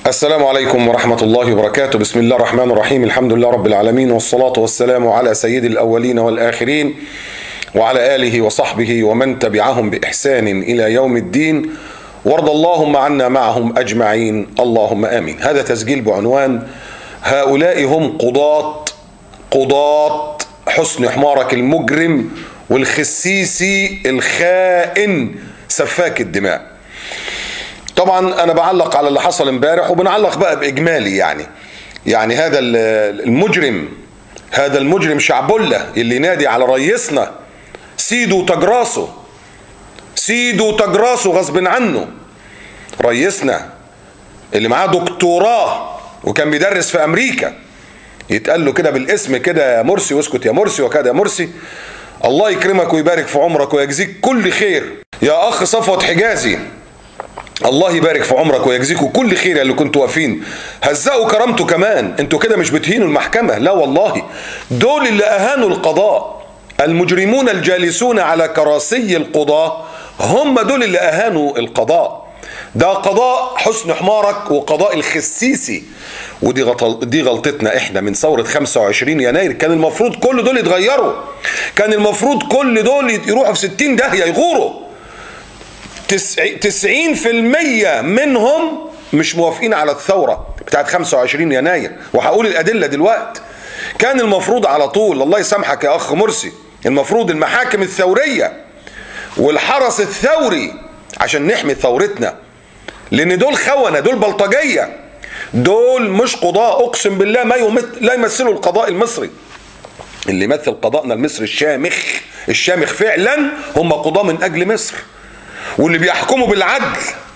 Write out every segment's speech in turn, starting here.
السلام عليكم ورحمة الله وبركاته. بسم الله الرحمن الرحيم. الحمد لله رب العالمين، والصلاة والسلام على سيد الأولين والآخرين وعلى آله وصحبه ومن تبعهم بإحسان إلى يوم الدين، وارض اللهم عنا معهم أجمعين اللهم آمين. هذا تسجيل بعنوان هؤلاء هم قضاة حسن حمارك المجرم والخسيسي الخائن سفاك الدماء. طبعا انا بعلق على اللي حصل امبارح، وبنعلق بقى باجمالي يعني هذا المجرم شعبولة اللي ينادي على رئيسنا سيدو تجراسه غصب عنه. رئيسنا اللي معاه دكتوراه وكان بيدرس في امريكا يتقال له كده بالاسم كده يا مرسي واسكت يا مرسي وكده يا مرسي. الله يكرمك ويبارك في عمرك ويجزيك كل خير يا اخ صفوت حجازي، الله يبارك في عمرك ويجزيكوا كل خير يا اللي كنتوا واقفين. هزقوا كرامته كمان، انتوا كده مش بتهينوا المحكمة، لا والله، دول اللي اهانوا القضاء. المجرمون الجالسون على كراسي القضاء هم دول اللي اهانوا القضاء. ده قضاء حسن حمارك وقضاء الخسيسي، ودي غلطتنا احنا من ثورة 25 يناير. كان المفروض كل دول يتغيروا، كان المفروض كل دول يروحوا في 60 داهية يغوروا. 90% منهم مش موافقين على الثورة بتاعت 25 يناير، وهقول الأدلة دلوقتي. كان المفروض على طول، الله يسامحك يا أخ مرسي، المفروض المحاكم الثورية والحرس الثوري عشان نحمي ثورتنا، لأن دول خونة، دول بلطجية، دول مش قضاء. أقسم بالله لا يمثلوا القضاء المصري. اللي يمثل قضاءنا المصري الشامخ فعلا هم قضاة من أجل مصر، واللي بيحكموا بالعدل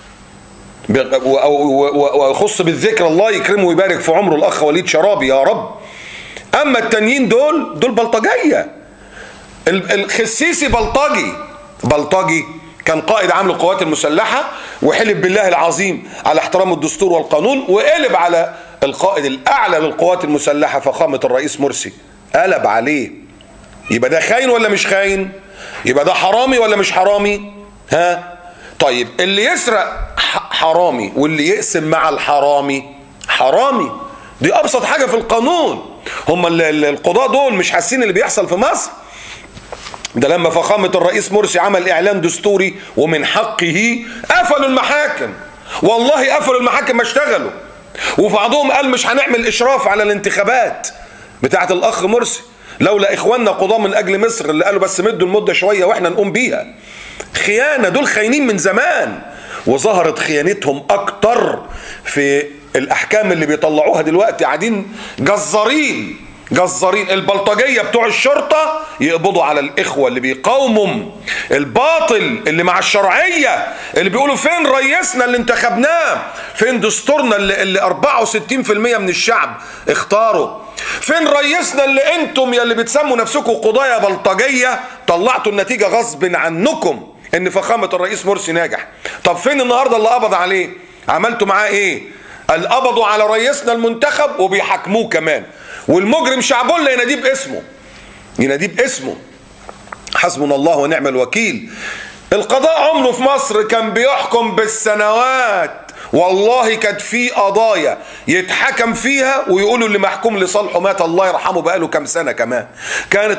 ويخص بالذكر الله يكرمه ويبارك في عمره الاخ وليد شرابي يا رب. اما التانيين دول بلطجيه. الخسيسي بلطجي كان قائد عام للقوات المسلحه، وحلف بالله العظيم على احترام الدستور والقانون، وقلب على القائد الاعلى للقوات المسلحه فخامه الرئيس مرسي، قلب عليه. يبقى ده خاين ولا مش خاين؟ يبقى ده حرامي ولا مش حرامي؟ ها؟ طيب اللي يسرق حرامي واللي يقسم مع الحرامي حرامي. دي ابسط حاجه في القانون. هم القضاة دول مش حاسين اللي بيحصل في مصر؟ ده لما فخامه الرئيس مرسي عمل اعلان دستوري ومن حقه قفلوا المحاكم، والله قفلوا المحاكم ما اشتغلوا. وبعضهم قال مش هنعمل اشراف على الانتخابات بتاعت الاخ مرسي لولا اخواننا قضاة من اجل مصر اللي قالوا بس مدوا المده شويه واحنا نقوم بيها. خيانة، دول خاينين من زمان، وظهرت خيانتهم اكتر في الاحكام اللي بيطلعوها دلوقتي. قاعدين جزارين البلطجية بتوع الشرطة يقبضوا على الاخوة اللي بيقاوموا الباطل اللي مع الشرعية، اللي بيقولوا فين رئيسنا اللي انتخبناه، فين دستورنا اللي 64% من الشعب اختاروا، فين رئيسنا اللي انتم يا اللي بتسموا نفسكم قضايا بلطجية طلعتوا النتيجة غصب عنكم ان فخامة الرئيس مرسي ناجح. طب فين النهاردة اللي قبض عليه؟ عملتوا معاه ايه؟ قبضوا على رئيسنا المنتخب وبيحاكموه كمان، والمجرم شعبولة يناديه باسمه. حسبنا الله ونعم الوكيل. القضاء عمره في مصر كان بيحكم بالسنوات، والله كانت في قضايا يتحكم فيها ويقولوا اللي محكوم لصالحه مات الله يرحمه بقاله كام سنة كمان. كانت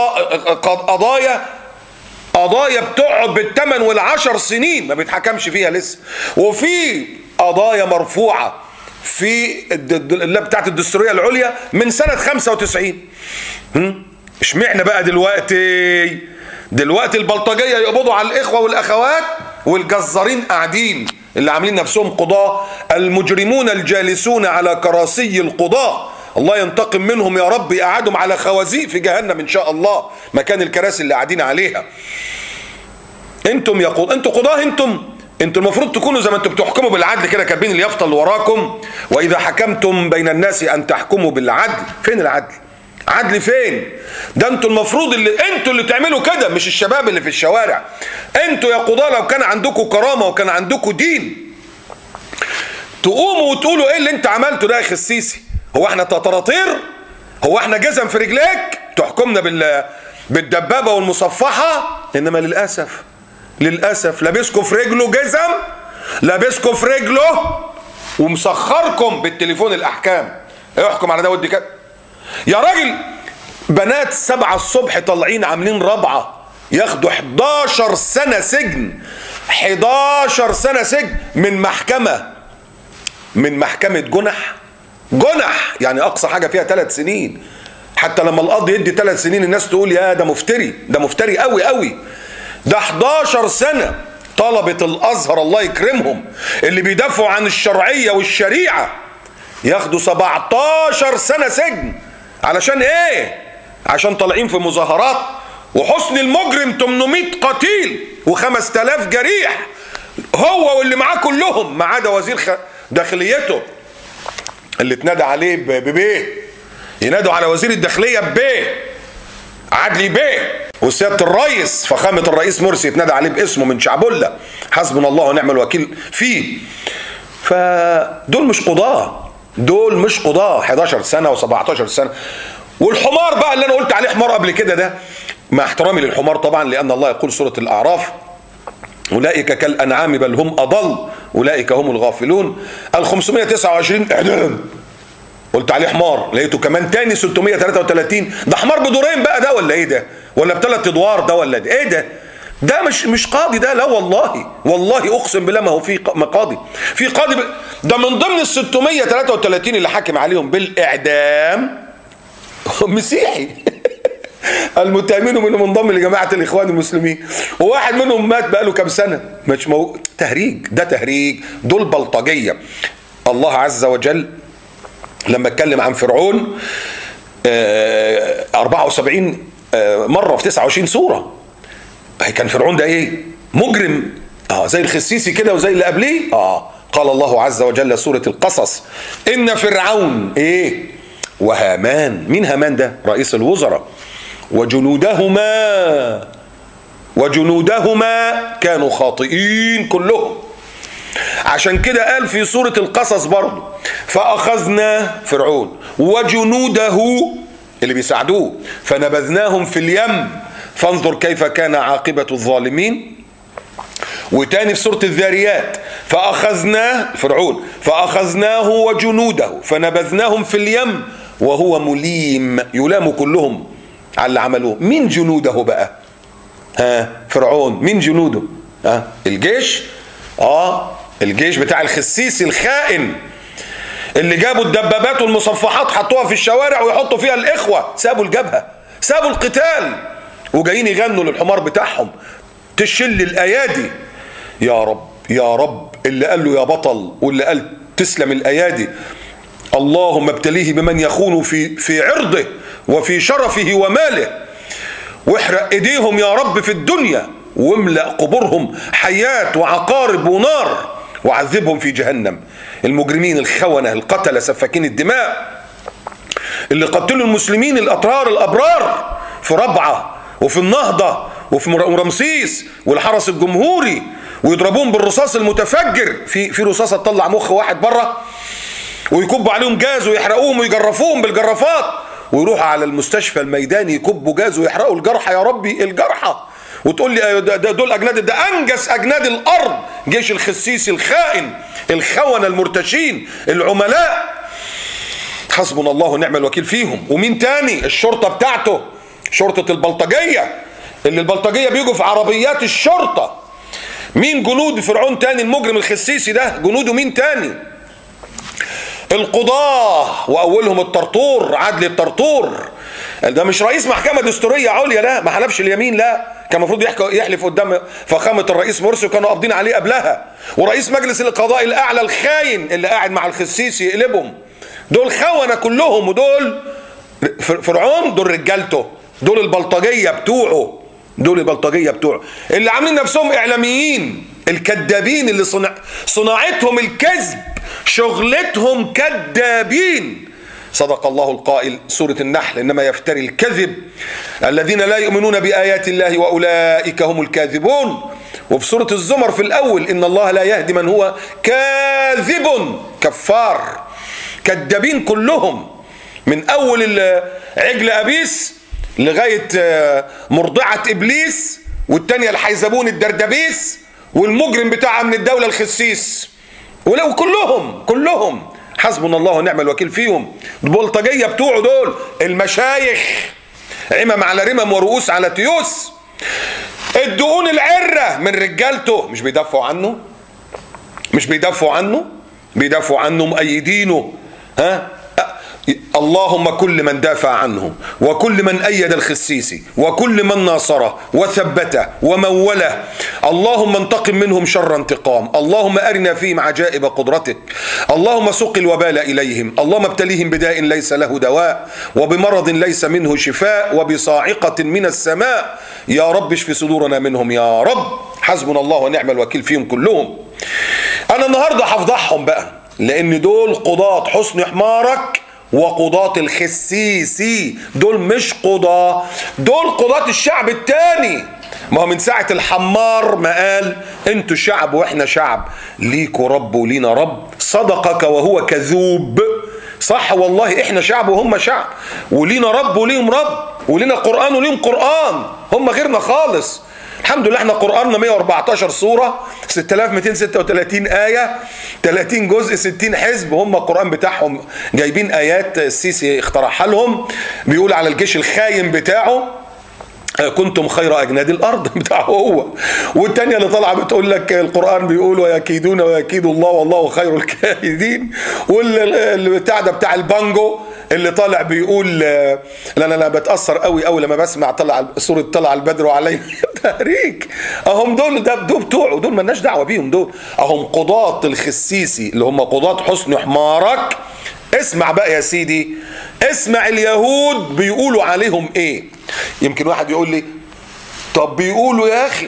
قضايا بتقعد بالثمان والعشر سنين ما بيتحكمش فيها لسه. وفي قضايا مرفوعة في اللي بتاعت الدستورية العليا من سنة 95. اشمعنى بقى دلوقتي البلطجية يقبضوا على الإخوة والأخوات، والجزارين قاعدين اللي عاملين نفسهم قضاة، المجرمون الجالسون على كراسي القضاء. الله ينتقم منهم يا رب، يقعدهم على خوازيق في جهنم ان شاء الله مكان الكراسي اللي قاعدين عليها. انتوا قضاة، انتوا المفروض تكونوا زي ما انتوا بتحكموا بالعدل كده، كاتبين اليافطه اللي وراكم واذا حكمتم بين الناس ان تحكموا بالعدل. فين العدل؟ عدل فين؟ ده انتوا المفروض انتوا اللي تعملوا كده، مش الشباب اللي في الشوارع. انتوا يا قضاة لو كان عندكم كرامة وكان عندكم دين تقوموا وتقولوا ايه اللي انت عملته ده يا خسيسي؟ هو احنا تطراطير؟ هو احنا جزم في رجليك تحكمنا بالدبابة والمصفحة؟ انما للأسف لابسكوا في رجله جزم، لابسكوا في رجله ومسخركم بالتليفون الاحكام، احكم على ده ودي كده. يا راجل بنات 7 الصبح طالعين عاملين رابعه ياخدوا 11 سنه سجن، 11 سنه سجن من محكمه جنح يعني اقصى حاجه فيها 3 سنين. حتى لما القاضي يدي 3 سنين الناس تقول يا ده مفتري، ده مفتري قوي قوي. ده 11 سنه. طلبة الازهر الله يكرمهم اللي بيدافعوا عن الشرعيه والشريعه ياخدوا 17 سنه سجن. علشان ايه؟ عشان طالعين في مظاهرات وحسن المجرم 800 قتيل و5000 جريح، هو واللي معاه كلهم ما عدا وزير داخليته اللي اتنادى عليه ببيه. ينادوا على وزير الداخليه ببيه، عدلي بيه، وسياده الرئيس فخامه الرئيس مرسي يتنادى عليه باسمه من شعبولة، حسبنا الله ونعم الوكيل فيه. فدول مش قضاه، دول مش قضاه. 11 سنه و17 سنه. والحمار بقى اللي انا قلت عليه حمار قبل كده ده، مع احترامي للحمار طبعا، لان الله يقول سوره الاعراف اولئك كالانعام بل هم اضل اولئك هم الغافلون. ال 529 اعدام قلت عليه حمار، لقيته كمان تاني 633. ده حمار بدورين بقى ده ولا ايه ده؟ ولا ب3 ادوار ده ولا ده؟ ايه ده؟ ده مش قاضي ده، لا والله والله اقسم بالله ما هو في قاضي. في قاضي ده من ضمن ال 633 اللي حاكم عليهم بالاعدام مسيحي. المتهمين منهم منضم لجماعه الاخوان المسلمين، وواحد منهم مات بقاله كام سنه. مش تهريج، ده تهريج، دول بلطجيه. الله عز وجل لما اتكلم عن فرعون 74 مره في 29 سوره، كان فرعون ده ايه؟ مجرم زي الخسيسي كده وزي اللي قبليه. قال الله عز وجل سوره القصص ان فرعون ايه؟ وهامان. مين هامان ده؟ رئيس الوزراء. وجنودهما كانوا خاطئين كلهم. عشان كده قال في سورة القصص برضه فأخذنا فرعون وجنوده اللي بيساعدوه فنبذناهم في اليم فانظر كيف كان عاقبة الظالمين. وتاني في سورة الذاريات فأخذنا فرعون فأخذناه وجنوده فنبذناهم في اليم وهو مليم. يلام كلهم على اللي عملوه. مين جنوده بقى؟ فرعون. مين جنوده؟ الجيش. الجيش بتاع الخسيسي الخائن اللي جابوا الدبابات والمصفحات حطوها في الشوارع ويحطوا فيها الاخوه، سابوا الجبهه، سابوا القتال، وجايين يغنوا للحمار بتاعهم تشل الايادي. يا رب يا رب، اللي قال له يا بطل واللي قال تسلم الايادي. اللهم ابتليه بمن يخون في عرضه وفي شرفه وماله، واحرق ايديهم يا رب في الدنيا، واملأ قبورهم حيات وعقارب ونار، وعذبهم في جهنم. المجرمين الخونة القتلة سفاكين الدماء اللي قتلوا المسلمين الأطرار الأبرار في ربعة وفي النهضة وفي رمسيس والحرس الجمهوري، ويضربوهم بالرصاص المتفجر. في رصاصة تطلع مخ واحد بره، ويكبوا عليهم جاز ويحرقوهم ويجرفوهم بالجرافات، ويروحوا على المستشفى الميداني يكبوا جاز ويحرقوا الجرحى. يا ربي الجرحى، وتقول لي دول اجناد، ده انجس اجناد الارض جيش الخسيسي الخائن الخونه المرتشين العملاء. حسبنا الله ونعم الوكيل فيهم. ومين تاني؟ الشرطه بتاعته، شرطه البلطجيه، اللي البلطجيه بيجوا في عربيات الشرطه. مين جنود فرعون تاني المجرم الخسيسي ده؟ جنوده مين تاني؟ القضاه، واولهم الطرطور، عدلي الطرطور. ده مش رئيس محكمه دستوريه عليا، لا ما حلفش اليمين، لا كان المفروض يحلف قدام فخامه الرئيس مرسي وكانوا قابضين عليه قبلها. ورئيس مجلس القضاء الاعلى الخاين اللي قاعد مع الخسيسي يقلبهم. دول خونه كلهم، ودول فرعون دول رجالته، دول البلطجيه بتوعه، دول البلطجيه بتوعه اللي عاملين نفسهم اعلاميين، الكذابين اللي صناعتهم الكذب، شغلتهم كذابين. صدق الله القائل سورة النحل انما يفتري الكذب الذين لا يؤمنون بآيات الله واولئك هم الكاذبون. وفي سورة الزمر في الاول ان الله لا يهدي من هو كاذب كفار. كذابين كلهم، من اول عجل ابيس لغاية مرضعة ابليس، والتانية الحيزبون الدردبيس، والمجرم بتاعها من الدولة الخسيس. ولو كلهم حسبنا الله ونعم الوكيل فيهم. البلطجية بتوعه دول المشايخ، عمم على رمم ورؤوس على تيوس. الدقون العرة من رجالته مش بيدافعوا عنه، بيدافعوا عنه مؤيدينه. اللهم كل من دافع عنه وكل من أيد الخسيسي وكل من ناصره وثبته وموله، اللهم انتقم منهم شر انتقام. اللهم أرنا فيهم عجائب قدرتك. اللهم سق الوبال إليهم. اللهم ابتليهم بداء ليس له دواء وبمرض ليس منه شفاء وبصاعقة من السماء. يا رب اشف صدورنا منهم يا رب. حسبنا الله ونعم الوكيل فيهم كلهم. أنا النهاردة هفضحهم بقى، لأن دول قضاة حسن حمارك وقضاة الخسيسي. دول مش قضاة، دول قضاة الشعب التاني. ما هو من ساعة الحمار ما قال انتوا شعب واحنا شعب، ليكوا رب ولينا رب، صدقك وهو كذوب. صح والله، احنا شعب وهم شعب، ولينا رب وليهم رب، ولينا قرآن وليهم قرآن، هم غيرنا خالص. الحمد لله احنا قرآننا 114 سورة، 6236 آية، 30 جزء، 60 حزب. هم القرآن بتاعهم جايبين آيات السيسي اخترعها لهم، بيقول على الجيش الخاين بتاعه كنتم خير أجناد الأرض بتاعه هو. والتانية اللي طالعة بتقول لك القرآن بيقول ويكيدون ويكيد الله والله خير الكائدين. واللي بتاع ده بتاع البانجو اللي طالع بيقول لا بتأثر قوي لما بسمع طلع سورة طلع البدر وعلينا تهريك. اهم دول بتوعه، دول مالناش دعوة بيهم. دول اهم قضاة الخسيسي اللي هم قضاة حسن حمارك. اسمع بقى يا سيدي، اسمع اليهود بيقولوا عليهم ايه. يمكن واحد يقول لي طب بيقولوا يا اخي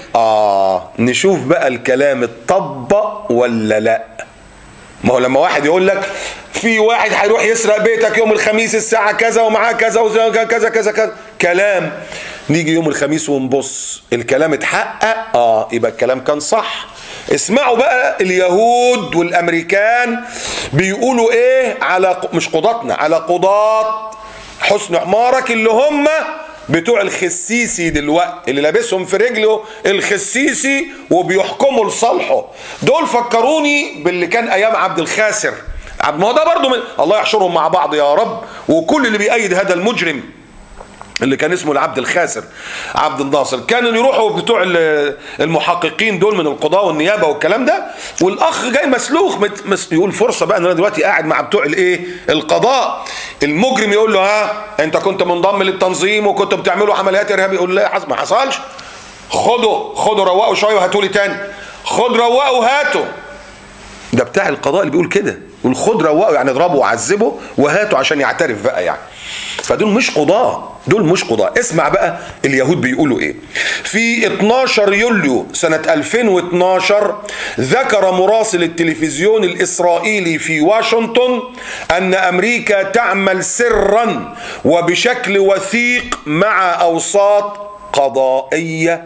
نشوف بقى الكلام اتطبق ولا لا. ما هو لما واحد يقول لك في واحد هيروح يسرق بيتك يوم الخميس الساعة كذا ومعاه كذا وكذا كذا كذا كلام، نيجي يوم الخميس ونبص الكلام اتحقق، يبقى الكلام كان صح. اسمعوا بقى اليهود والامريكان بيقولوا ايه على مش قضاتنا، على قضاة حسن حمارك اللي هم بتوع الخسيسي دلوقتي، اللي لابسهم في رجله الخسيسي وبيحكموا لصالحه. دول فكروني باللي كان ايام عبد الخاسر. ما هو ده برضه الله يحشرهم مع بعض يا رب، وكل اللي بيأيد هذا المجرم اللي كان اسمه العبد الخاسر عبد الناصر. كانوا يروحوا بتوع المحققين دول من القضاء والنيابه والكلام ده، والاخ جاي مسلوخ يقول فرصه بقى ان انا دلوقتي قاعد مع بتوع الايه القضاء. المجرم يقول له انت كنت منضم للتنظيم وكنت بتعملوا عمليات ارهابيه. يقول لا ما حصلش. خدوا روقوا شويه وهاتوا لي تاني. خد روقوا هاتوا. ده بتاع القضاء اللي بيقول كده، يقول خد روقوا يعني اضربوا وعذبوا وهاتوا عشان يعترف بقى يعني. فدول مش قضاة، دول مش قضاة. اسمع بقى اليهود بيقولوا ايه. في 12 يوليو سنة 2012 ذكر مراسل التلفزيون الإسرائيلي في واشنطن أن أمريكا تعمل سرا وبشكل وثيق مع أوساط قضائية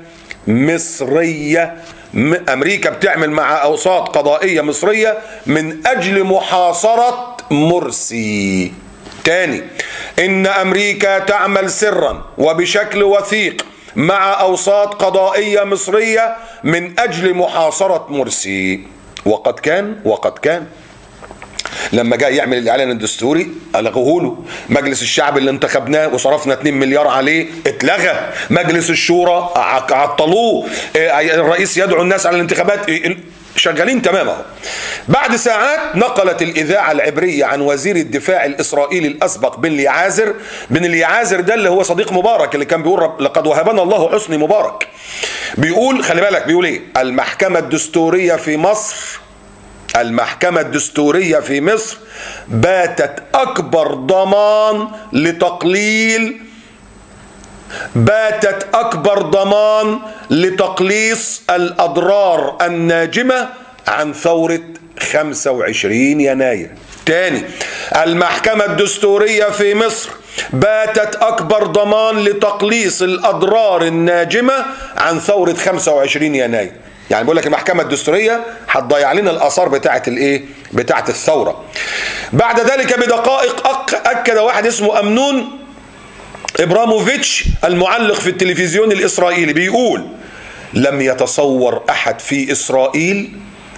مصرية. أمريكا بتعمل مع أوساط قضائية مصرية من أجل محاصرة مرسي. تاني، إن أمريكا تعمل سرا وبشكل وثيق مع أوساط قضائية مصرية من أجل محاصرة مرسي. وقد كان لما جاء يعمل الإعلان الدستوري ألغوه له. مجلس الشعب اللي انتخبناه وصرفنا 2 مليار عليه اتلغى. مجلس الشورى عطلوه. الرئيس يدعو الناس على الانتخابات. شغالين تماما. بعد ساعات نقلت الإذاعة العبرية عن وزير الدفاع الإسرائيلي الأسبق بن اليعازر ده اللي هو صديق مبارك، اللي كان بيقول لقد وهبنا الله حسني مبارك. بيقول خلي بالك بيقول ايه، المحكمة الدستورية في مصر باتت أكبر ضمان لتقليص الأضرار الناجمة عن ثورة 25 يناير. تاني، المحكمة الدستورية في مصر باتت أكبر ضمان لتقليص الأضرار الناجمة عن ثورة 25 يناير. يعني بقول لك المحكمة الدستورية هتضيع لنا الآثار بتاعة الثورة. بعد ذلك بدقائق أكد واحد اسمه أمنون إبراموفيتش المعلق في التلفزيون الإسرائيلي، بيقول لم يتصور أحد في إسرائيل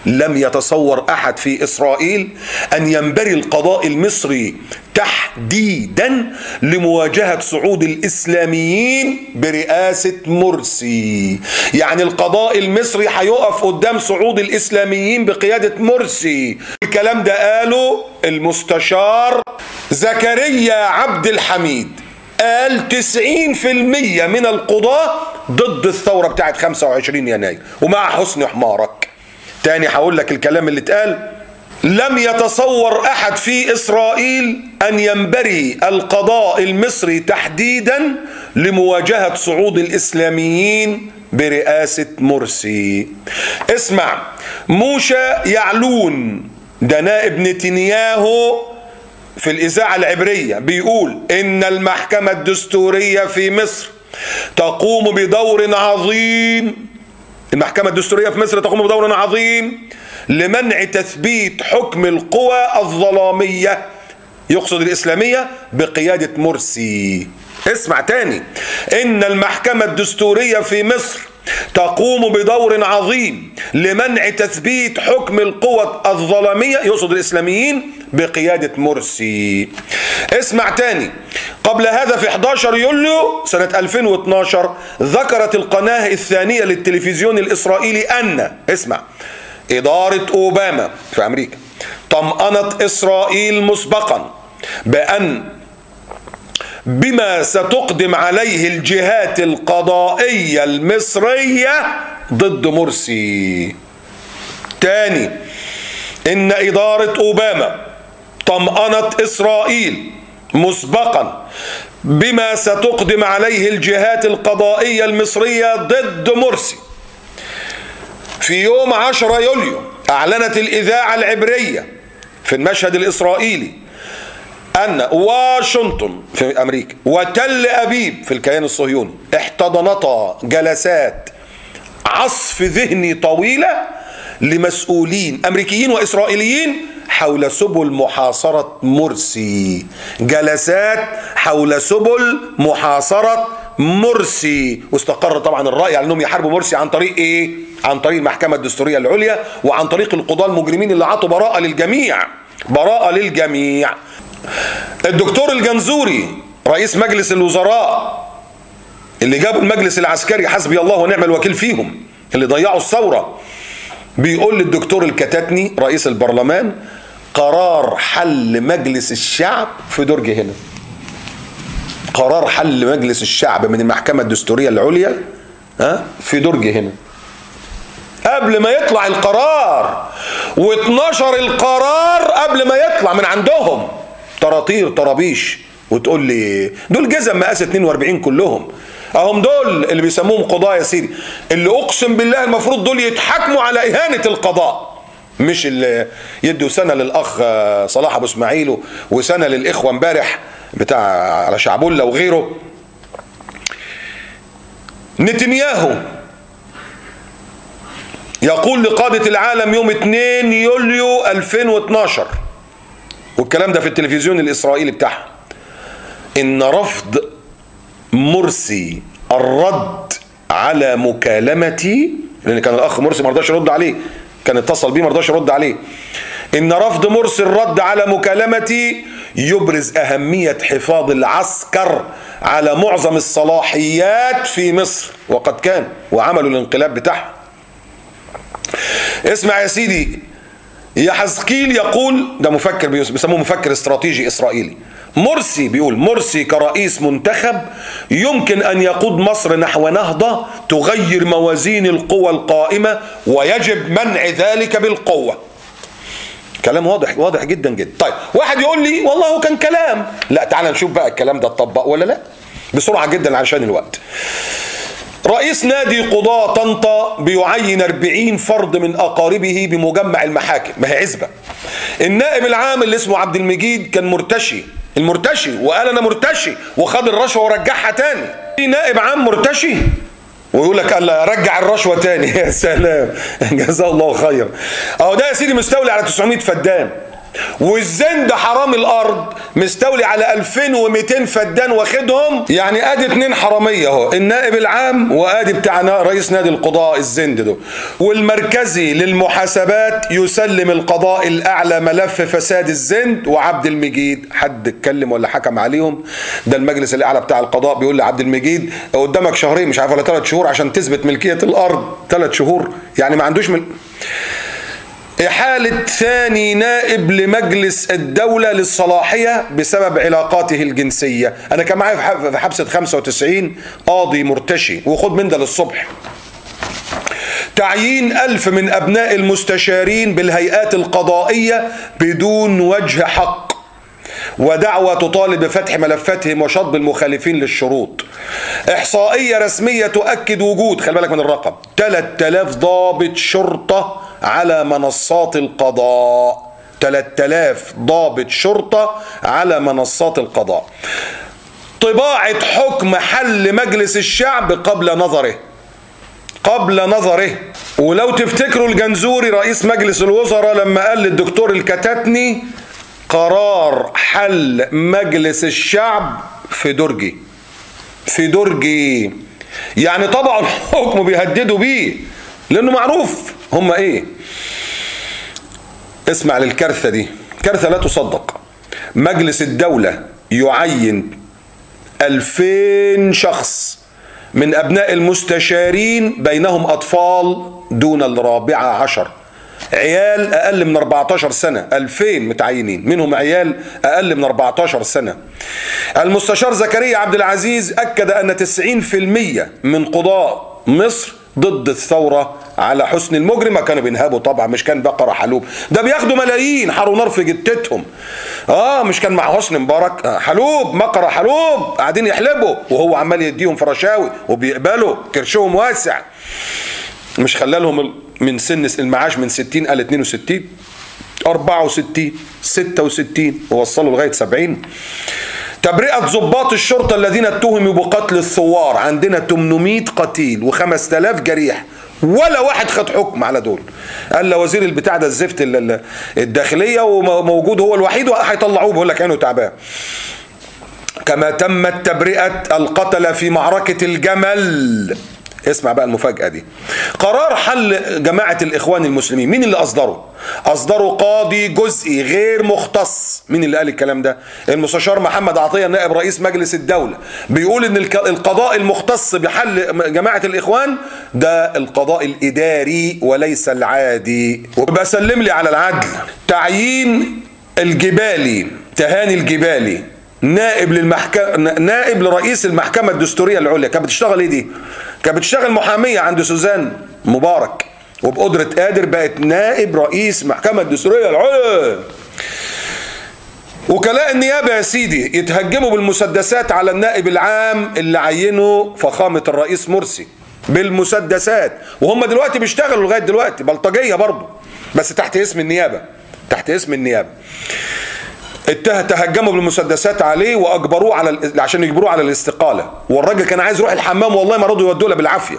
لم يتصور أحد في إسرائيل أن ينبري القضاء المصري تحديدا لمواجهة صعود الإسلاميين برئاسة مرسي. يعني القضاء المصري هيقف قدام صعود الإسلاميين بقيادة مرسي. الكلام ده قاله المستشار زكريا عبد الحميد، قال 90% من القضاة ضد الثورة بتاعت 25 يناير ومع حسن حمارك. تاني هقول لك الكلام اللي اتقال: لم يتصور أحد في إسرائيل أن ينبري القضاء المصري تحديدا لمواجهة صعود الإسلاميين برئاسة مرسي. اسمع، موشى يعلون ده نائب نتنياهو في الإذاعة العبرية بيقول إن المحكمة الدستورية في مصر تقوم بدور عظيم. المحكمة الدستورية في مصر تقوم بدور عظيم لمنع تثبيت حكم القوى الظلامية، يقصد الإسلامية، بقيادة مرسي. اسمع تاني: إن المحكمة الدستورية في مصر تقوم بدور عظيم لمنع تثبيت حكم القوى الظلامية، يقصد الإسلاميين، بقيادة مرسي. اسمع تاني: قبل هذا في 11 يوليو سنة 2012 ذكرت القناة الثانية للتلفزيون الإسرائيلي أن، اسمع، إدارة أوباما في أمريكا طمأنت إسرائيل مسبقا بما ستقدم عليه الجهات القضائية المصرية ضد مرسي. تاني: إن إدارة أوباما طمأنت إسرائيل مسبقا بما ستقدم عليه الجهات القضائية المصرية ضد مرسي. في يوم 10 يوليو أعلنت الإذاعة العبرية في المشهد الإسرائيلي أن واشنطن في أمريكا وتل أبيب في الكيان الصهيوني احتضنتا جلسات عصف ذهني طويلة لمسؤولين أمريكيين وإسرائيليين حول سبل محاصرة مرسي. جلسات حول سبل محاصرة مرسي، واستقر طبعا الرأي على أنهم يحاربوا مرسي عن طريق إيه؟ عن طريق المحكمة الدستورية العليا وعن طريق القضاة المجرمين اللي عطوا براءة للجميع. براءة للجميع. الدكتور الجنزوري رئيس مجلس الوزراء اللي جابوا المجلس العسكري حسبي الله ونعم الوكيل فيهم اللي ضيعوا الثورة، بيقول للدكتور الكتاتني رئيس البرلمان: قرار حل مجلس الشعب في درج هنا. قرار حل مجلس الشعب من المحكمة الدستورية العليا في درج هنا. قبل ما يطلع القرار، و12 القرار قبل ما يطلع من عندهم. طراطير طرابيش. وتقول لي دول جزم مقاس 42 كلهم، اهم دول اللي بيسموهم قضاة يا سيدي، اللي اقسم بالله المفروض دول يتحاكموا على اهانة القضاء، مش اللي يدوا سنة للاخ صلاح ابو اسماعيل وسنة للاخوة امبارح بتاع على شعبولة وغيره. نتنياهو يقول لقادة العالم يوم 2 يوليو 2012، والكلام ده في التلفزيون الإسرائيلي بتاعها، إن رفض مرسي الرد على مكالمتي، لأن كان الأخ مرسي ما رضاش يرد عليه، كان اتصل بيه ما رضاش يرد عليه، إن رفض مرسي الرد على مكالمتي يبرز أهمية حفاظ العسكر على معظم الصلاحيات في مصر، وقد كان وعملوا الانقلاب بتاعها. اسمع يا سيدي، يحزقيل يقول، ده مفكر بيسموه مفكر استراتيجي إسرائيلي، مرسي بيقول: مرسي كرئيس منتخب يمكن أن يقود مصر نحو نهضة تغير موازين القوى القائمة ويجب منع ذلك بالقوة. كلام واضح جدا جدا. طيب واحد يقول لي والله كان كلام، لا تعال نشوف بقى الكلام ده اتطبق ولا لا بسرعة جدا عشان الوقت. رئيس نادي قضاة طنطا بيعين 40 فرد من أقاربه بمجمع المحاكم، ما هي عزبة. النائب العام اللي اسمه عبد المجيد كان المرتشي وقال أنا مرتشي وخد الرشوة ورجعها تاني. في نائب عام مرتشي ويقول لك الله رجع الرشوة تاني. يا سلام، جزاه الله خير. اهو ده يا سيدي مستولي على 900 فدان. والزند حرام الارض مستولي على 2200 فدان واخدهم. يعني ادي 2 حراميه اهو، النائب العام وادي بتاع رئيس نادي القضاء الزند ده. والمركزي للمحاسبات يسلم القضاء الاعلى ملف فساد الزند وعبد المجيد. حد اتكلم ولا حكم عليهم؟ ده المجلس الاعلى بتاع القضاء بيقول لعبد المجيد قدامك شهرين مش عارف ولا 3 شهور عشان تثبت ملكيه الارض. 3 شهور يعني ما عندوش إحالة ثاني نائب لمجلس الدولة للصلاحية بسبب علاقاته الجنسية. أنا كان معايا في حبسة 95 قاضي مرتشي، وخد من ده للصبح. تعيين 1000 من أبناء المستشارين بالهيئات القضائية بدون وجه حق، ودعوة تطالب بفتح ملفاتهم وشطب المخالفين للشروط. إحصائية رسمية تؤكد وجود، خلي بالك من الرقم، 3000 ضابط شرطة على منصات القضاء. 3000 ضابط شرطة على منصات القضاء. طباعة حكم حل مجلس الشعب قبل نظره. ولو تفتكروا الجنزوري رئيس مجلس الوزراء لما قال للدكتور الكتاتني قرار حل مجلس الشعب في درجي، يعني طبعا الحكم بيهددوا بيه لانه معروف هم ايه. اسمع للكارثة دي، كارثة لا تصدق. مجلس الدولة يعين 2000 شخص من ابناء المستشارين بينهم اطفال دون 14، عيال اقل من 14 سنة. 2000 متعينين منهم عيال اقل من 14 سنة. المستشار زكريا عبد العزيز اكد ان 90% من قضاء مصر ضد الثورة على حسني المجرم. كانوا بينهبوا طبعا، مش كان بقرة حلوب، ده بياخدوا ملايين حروا نار في جتتهم. مش كان مع حسني مبارك حلوب، مقرة حلوب قاعدين يحلبوا وهو عمال يديهم فرشاوي وبيقبلوا، كرشهم واسع. مش خلالهم من سن المعاش من 60 قال 62 64 66 ووصلوا لغاية 70. تبرئة ضباط الشرطة الذين اتهموا بقتل الثوار. عندنا 800 قتيل و5000 جريح، ولا واحد خد حكم على دول. قال له وزير البتاع ده الزفت الداخلية وموجود هو الوحيد وهيطلعوه بيقول لك عينه تعبان. كما تمت تبرئة القتلة في معركة الجمل. اسمع بقى المفاجأة دي. قرار حل جماعة الإخوان المسلمين، مين اللي أصدره؟ أصدره قاضي جزئي غير مختص. مين اللي قال الكلام ده؟ المستشار محمد عطية نائب رئيس مجلس الدولة بيقول إن القضاء المختص بحل جماعة الإخوان ده القضاء الإداري وليس العادي. وبسلم لي على العدل. تعيين الجبالي، تهاني الجبالي نائب لرئيس المحكمة الدستورية العليا. كانت بتشتغل ايه دي؟ كانت بتشتغل محامية عند سوزان مبارك، وبقدرة قادر بقت نائب رئيس محكمة الدستورية العليا. وكلاء النيابة يا سيدي يتهجموا بالمسدسات على النائب العام اللي عينه فخامة الرئيس مرسي بالمسدسات، وهم دلوقتي بيشتغلوا لغاية دلوقتي بلطجية برضه بس تحت اسم النيابة. تهجموا بالمسدسات عليه واجبروه عشان يجبروه على الاستقاله، والراجل كان عايز يروح الحمام والله ما رضوا يودوه له بالعافيه.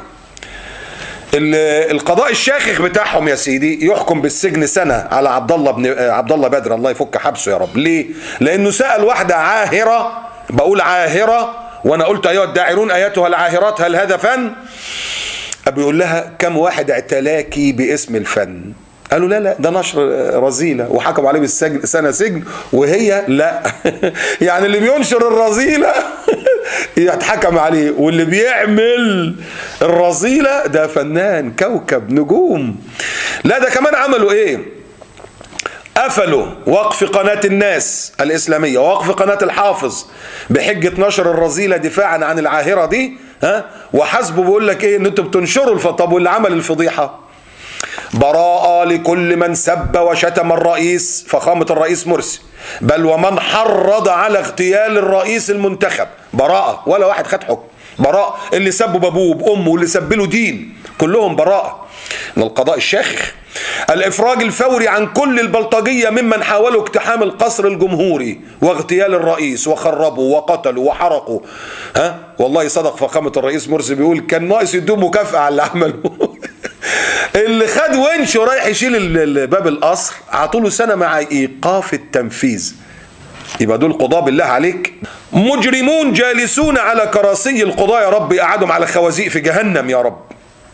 القضاء الشاخخ بتاعهم يا سيدي يحكم بالسجن سنه على عبد الله بدر، الله يفك حبسه يا رب. ليه؟ لانه سال واحده عاهره، بقول عاهره وانا قلت ايها الداعرون ايتها العاهرات هل هذا فن؟ بيقول لها كم واحد اعتلاكي باسم الفن؟ قالوا لا ده نشر رذيلة، وحكموا عليه بالسجن سنة سجن، وهي لا. يعني اللي بينشر الرذيلة يتحكم عليه، واللي بيعمل الرذيلة ده فنان كوكب نجوم. لا ده كمان عملوا ايه؟ قفلوا وقف قناة الناس الإسلامية ووقف قناة الحافظ بحجة نشر الرذيلة دفاعا عن العاهرة دي. وحسبه بيقول لك ايه؟ ان انتوا بتنشروا طب واللي عمل الفضيحة؟ براءة لكل من سب وشتم الرئيس فخامة الرئيس مرسي، بل ومن حرض على اغتيال الرئيس المنتخب. براءة، ولا واحد خد حكم. براءة اللي سبوا بابوه وبأمه واللي سب له دين كلهم براءة من القضاء الشاخخ. الإفراج الفوري عن كل البلطجية ممن حاولوا اقتحام القصر الجمهوري واغتيال الرئيس وخربوا وقتلوا وحرقوا. والله صدق فخامة الرئيس مرسي بيقول كان ناقص يدوم مكافأة على اللي عملوه. اللي خد ونش ورايح يشيل باب القصر عطوله سنة مع ايقاف التنفيذ. يبقى دول قضاة بالله عليك. مجرمون جالسون على كراسي القضاة يا رب، قعدهم على خوازيق في جهنم يا رب.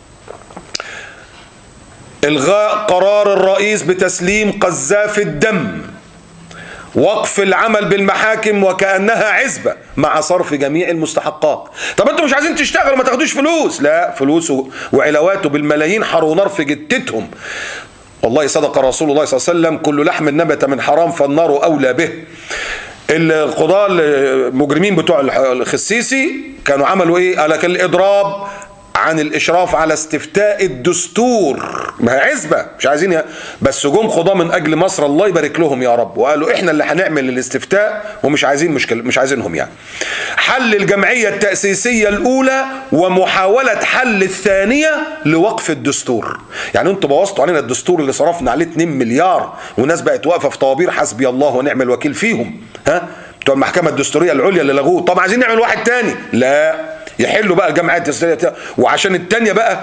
الغاء قرار الرئيس بتسليم قذاف الدم، وقف العمل بالمحاكم وكأنها عزبة مع صرف جميع المستحقات. طب انتوا مش عايزين تشتغلوا ما تاخدوش فلوس؟ لا، فلوس وعلاواته بالملايين حروا نار في جتتهم. والله صدق رسول الله صلى الله عليه وسلم: كل لحم نبت من حرام فالنار أولى به. القضاة المجرمين بتوع الخسيسي كانوا عملوا ايه؟ قال لك الإضراب عن الإشراف على استفتاء الدستور. ما هي عزبة مش عايزين بس جم قضاة من أجل مصر الله يبارك لهم يا رب، وقالوا إحنا اللي هنعمل الاستفتاء ومش عايزين مشكلة، مش عايزينهم يعني. حل الجمعية التأسيسية الأولى ومحاولة حل الثانية لوقف الدستور. يعني أنتوا بوظتوا علينا الدستور اللي صرفنا عليه 2 مليار والناس بقت واقفة في طوابير حسبي الله ونعم الوكيل فيهم. ها بتوع المحكمة الدستورية العليا اللي لغوه. طب عايزين نعمل واحد تاني؟ لا، يحلوا بقى الجمعيات التأسيسية. وعشان التانية بقى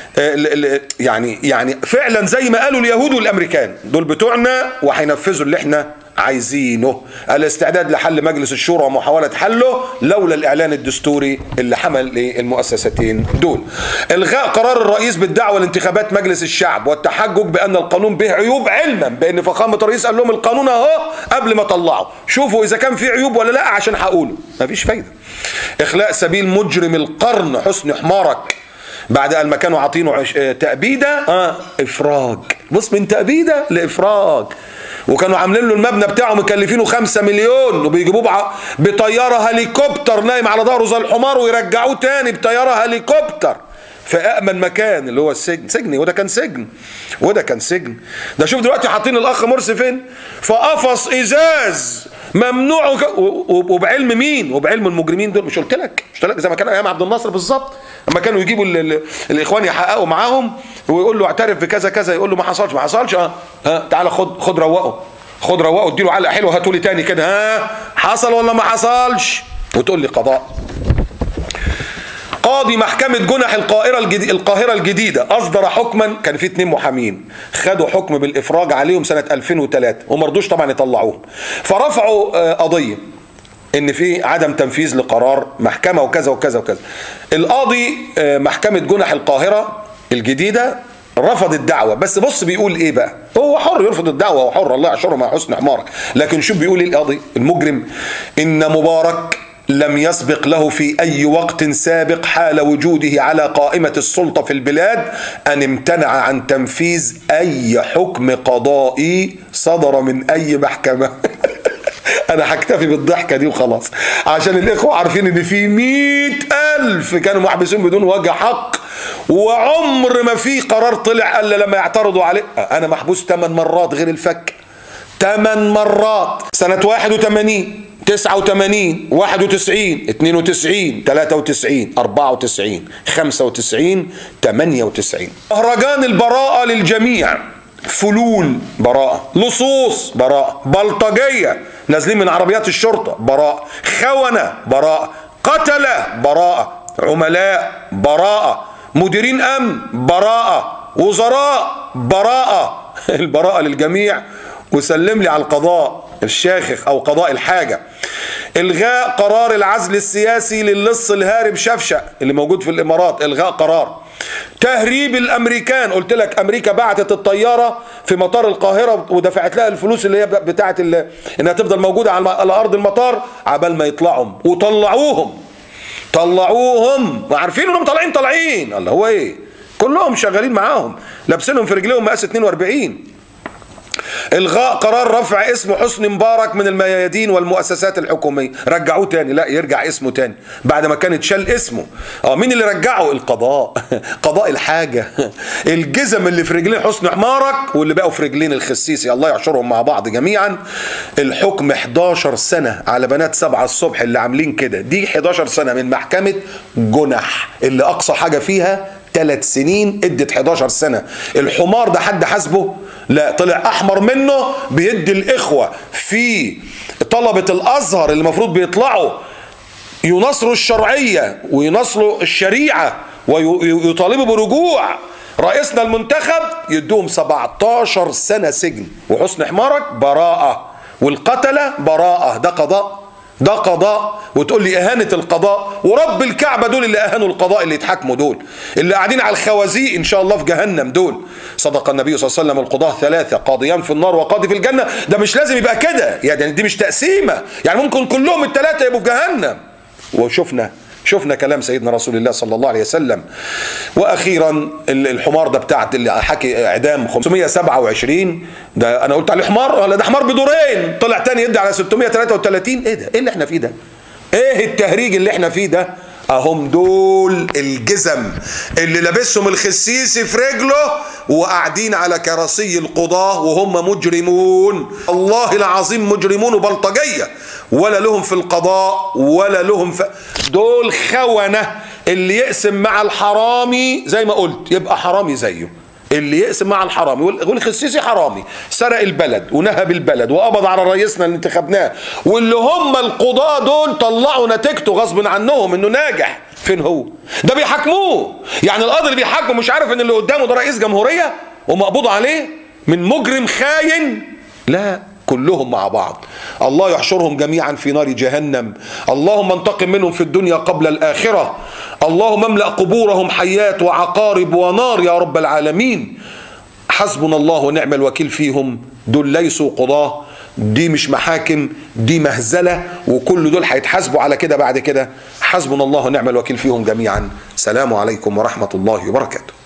يعني فعلا زي ما قالوا اليهود والامريكان دول بتوعنا وهينفذوا اللي احنا عايزينه. الاستعداد لحل مجلس الشورى ومحاولة حله لولا الاعلان الدستوري اللي حمل المؤسستين دول. الغاء قرار الرئيس بالدعوة لانتخابات مجلس الشعب والتحجج بان القانون به عيوب، علما بان فخامة الرئيس قال لهم القانون اهو قبل ما طلعه، شوفوا اذا كان فيه عيوب ولا لا عشان هقوله. مفيش فايدة. اخلاء سبيل مجرم القرن حسني حمارك بعد ان ما كانوا عاطينه تأبيدة افراج. بص، من تأبيدة لافراج. وكانوا عاملين له المبنى بتاعه مكلفينه 5 مليون وبيجيبوه بطيارة هليكوبتر نايم على ظهره زي الحمار ويرجعوه تاني بطيارة هليكوبتر في أأمن مكان اللي هو السجن. سجن وده كان سجن وده كان سجن. ده شوف دلوقتي حاطين الأخ مرسي فين؟ في قفص إزاز ممنوع وبعلم مين؟ وبعلم المجرمين دول. مش قلت لك زي ما كان ايام عبد الناصر بالظبط لما كانوا يجيبوا الاخوان يحققوا معاهم ويقول له اعترف بكذا كذا، يقول له ما حصلش. تعالى خد روقه اديله علقه حلوه، هاتوا لي تاني كده، حصل ولا ما حصلش؟ وتقول لي قضاء. قاضي محكمة جنح القاهرة الجديدة أصدر حكما، كان في 2 محامين خدوا حكم بالإفراج عليهم سنة 2003 وما رضوش طبعا يطلعوهم، فرفعوا قضية إن في عدم تنفيذ لقرار محكمة وكذا وكذا وكذا. القاضي محكمة جنح القاهرة الجديدة رفض الدعوة. بس بص بيقول إيه بقى، هو حر يرفض الدعوة، هو حر، الله يحشره مع حسن حمارك. لكن شوف بيقول إيه القاضي المجرم: إن مبارك لم يسبق له في أي وقت سابق حال وجوده على قائمة السلطة في البلاد أن امتنع عن تنفيذ أي حكم قضائي صدر من أي محكمة. أنا هكتفي بالضحكة دي وخلاص عشان الإخوة عارفين إن في 100,000 كانوا محبسين بدون وجه حق، وعمر ما في قرار طلع إلا لما يعترضوا عليه. أنا محبوس 8 مرات غير الفك، 8 مرات، سنة 81 89 91 92 93 94 95 98. مهرجان البراءة للجميع، فلول براءة، لصوص براءة، بلطجية نازلين من عربيات الشرطة براءة، خونة براءة، قتلة براءة، عملاء براءة، مديرين أمن براءة، وزراء براءة. البراءة للجميع. وسلم لي على القضاء الشاخخ أو قضاء الحاجة. إلغاء قرار العزل السياسي للص الهارب شفشق اللي موجود في الإمارات، إلغاء قرار. تهريب الأمريكان، قلت لك أمريكا بعتت الطيارة في مطار القاهرة ودفعت لها الفلوس اللي هي بتاعت إنها تفضل موجودة على أرض المطار عبال ما يطلعوا، وطلعوهم وعارفين إنهم طالعين. الله، هو إيه؟ كلهم شغالين معاهم لابسينهم في رجليهم مقاس 42. الغاء قرار رفع اسم حسني مبارك من الميادين والمؤسسات الحكومية، رجعوه تاني. لا، يرجع اسمه تاني بعد ما كان اتشال اسمه. مين اللي رجعه؟ القضاء. قضاء الحاجة. الجزم اللي في رجلين حسني مبارك واللي بقوا في رجلين الخسيسي الله يحشرهم مع بعض جميعا. الحكم 11 سنة على بنات 7 الصبح اللي عاملين كده، دي 11 سنة من محكمة جنح اللي أقصى حاجة فيها 3 سنين، ادت 11 سنة. الحمار ده حد حاسبه؟ لا، طلع احمر منه بيدي الاخوة في طلبة الازهر اللي المفروض بيطلعوا ينصروا الشرعية وينصروا الشريعة ويطالبوا برجوع رئيسنا المنتخب يدوهم 17 سنة سجن، وحسن حمارك براءة، والقتلة براءة. ده قضاء؟ ده قضاء؟ وتقول لي اهانة القضاء؟ ورب الكعبة دول اللي اهانوا القضاء اللي يتحاكموا، دول اللي قاعدين على الخوازيق ان شاء الله في جهنم دول. صدق النبي صلى الله عليه وسلم: القضاة ثلاثة، قاضيان في النار وقاضي في الجنة. ده مش لازم يبقى كده، يعني دي مش تقسيمة، يعني ممكن كلهم الثلاثة يبقوا في جهنم. وشفنا كلام سيدنا رسول الله صلى الله عليه وسلم. واخيرا الحمار ده بتاعت اللي حكي اعدام 527، ده انا قلت عليه حمار ولا ده حمار بدورين؟ طلع تاني يدي على 633. ايه ده؟ ايه اللي احنا فيه ده؟ ايه التهريج اللي احنا فيه ده؟ اهم دول الجزم اللي لابسهم الخسيسي في رجله وقاعدين على كراسي القضاة وهم مجرمون، الله العظيم مجرمون وبلطجية، ولا لهم في القضاء ولا لهم في دول خونة. اللي يقسم مع الحرامي زي ما قلت يبقى حرامي زيه، اللي يقسم مع الحرامي. والخسيسي حرامي، سرق البلد ونهب البلد وقبض على رئيسنا اللي انتخبناه، واللي هم القضاة دول طلعوا نتيجته غصب عنهم انه ناجح. فين هو؟ ده بيحاكموه، يعني القاضي اللي بيحاكمه مش عارف ان اللي قدامه ده رئيس جمهورية ومقبوض عليه من مجرم خاين؟ لا، كلهم مع بعض. الله يحشرهم جميعا في نار جهنم. اللهم انتقم منهم في الدنيا قبل الآخرة. اللهم املأ قبورهم حيات وعقارب ونار يا رب العالمين. حسبنا الله ونعم الوكيل فيهم. دول ليسوا قضاة، دي مش محاكم، دي مهزلة، وكل دول هيتحاسبوا على كده بعد كده. حسبنا الله ونعم الوكيل فيهم جميعا. سلام عليكم ورحمة الله وبركاته.